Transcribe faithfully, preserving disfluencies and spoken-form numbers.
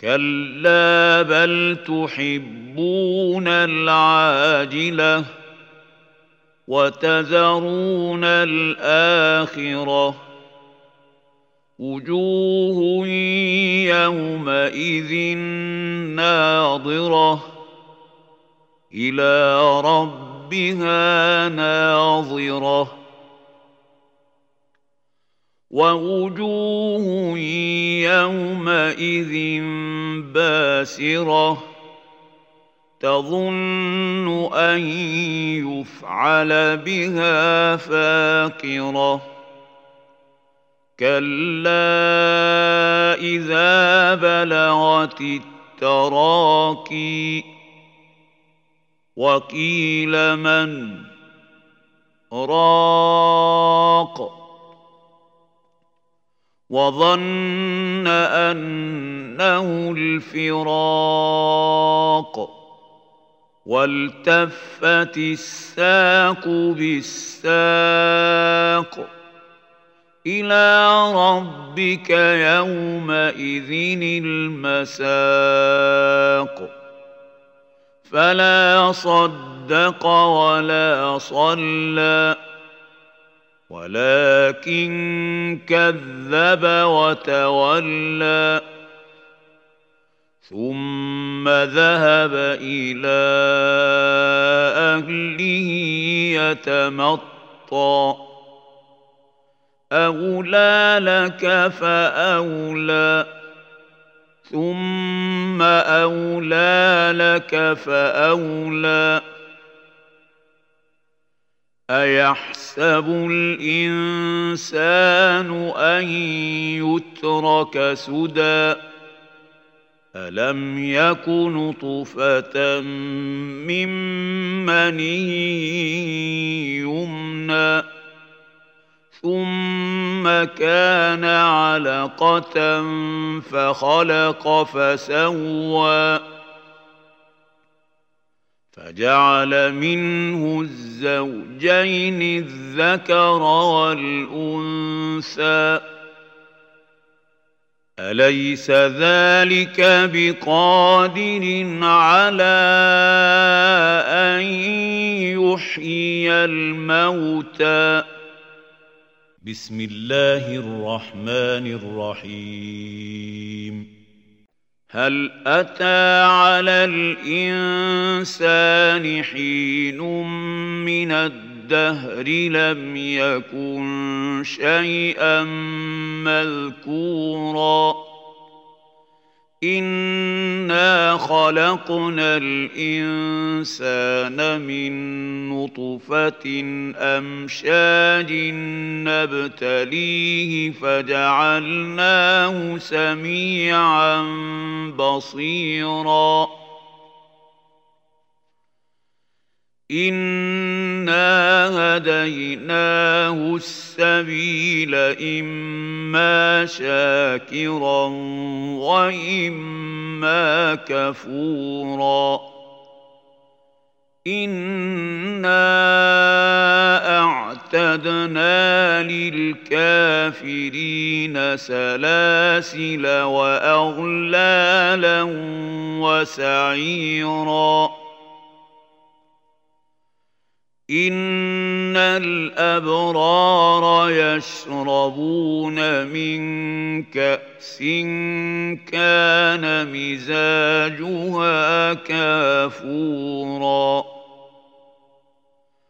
كلا بل تحبون العاجلة وتذرون الآخرة وجوه يومئذ ناظرة إلى ربها ناظرة ووجوه يومئذ باسرة تظن أن يفعل بها فاقرة كلا إذا بلغت التراقي وقيل من راق وظن أنه الفراق والتفت الساق بالساق إلى ربك يومئذ المساق فلا صدق ولا صلى ولكن كذب وتولى ثم ذهب إلى أهله يتمطى أولى لك فأولى ثم أولى لك فأولى أيحسب الإنسان أن يترك سدى ألم يك نطفة من مني يمنى ثم كان علقة فخلق فسوى فجعل منه الزوجين الذكر والأنثى أليس ذلك بقادر على أن يحيي الموتى بسم الله الرحمن الرحيم هل أتى على الإنسان حين من الدهر لم يكن شيئا مذكورا إنا خلقنا الإنسان من نطفة أمشاج نبتليه فجعلناه سميعا بصيرا إنا هديناه السبيل إما شاكرا وإما كفورا إنا أعتدنا للكافرين سلاسل وأغلالا وسعيرا إن الأبرار يشربون من كأس كان مزاجها كافورا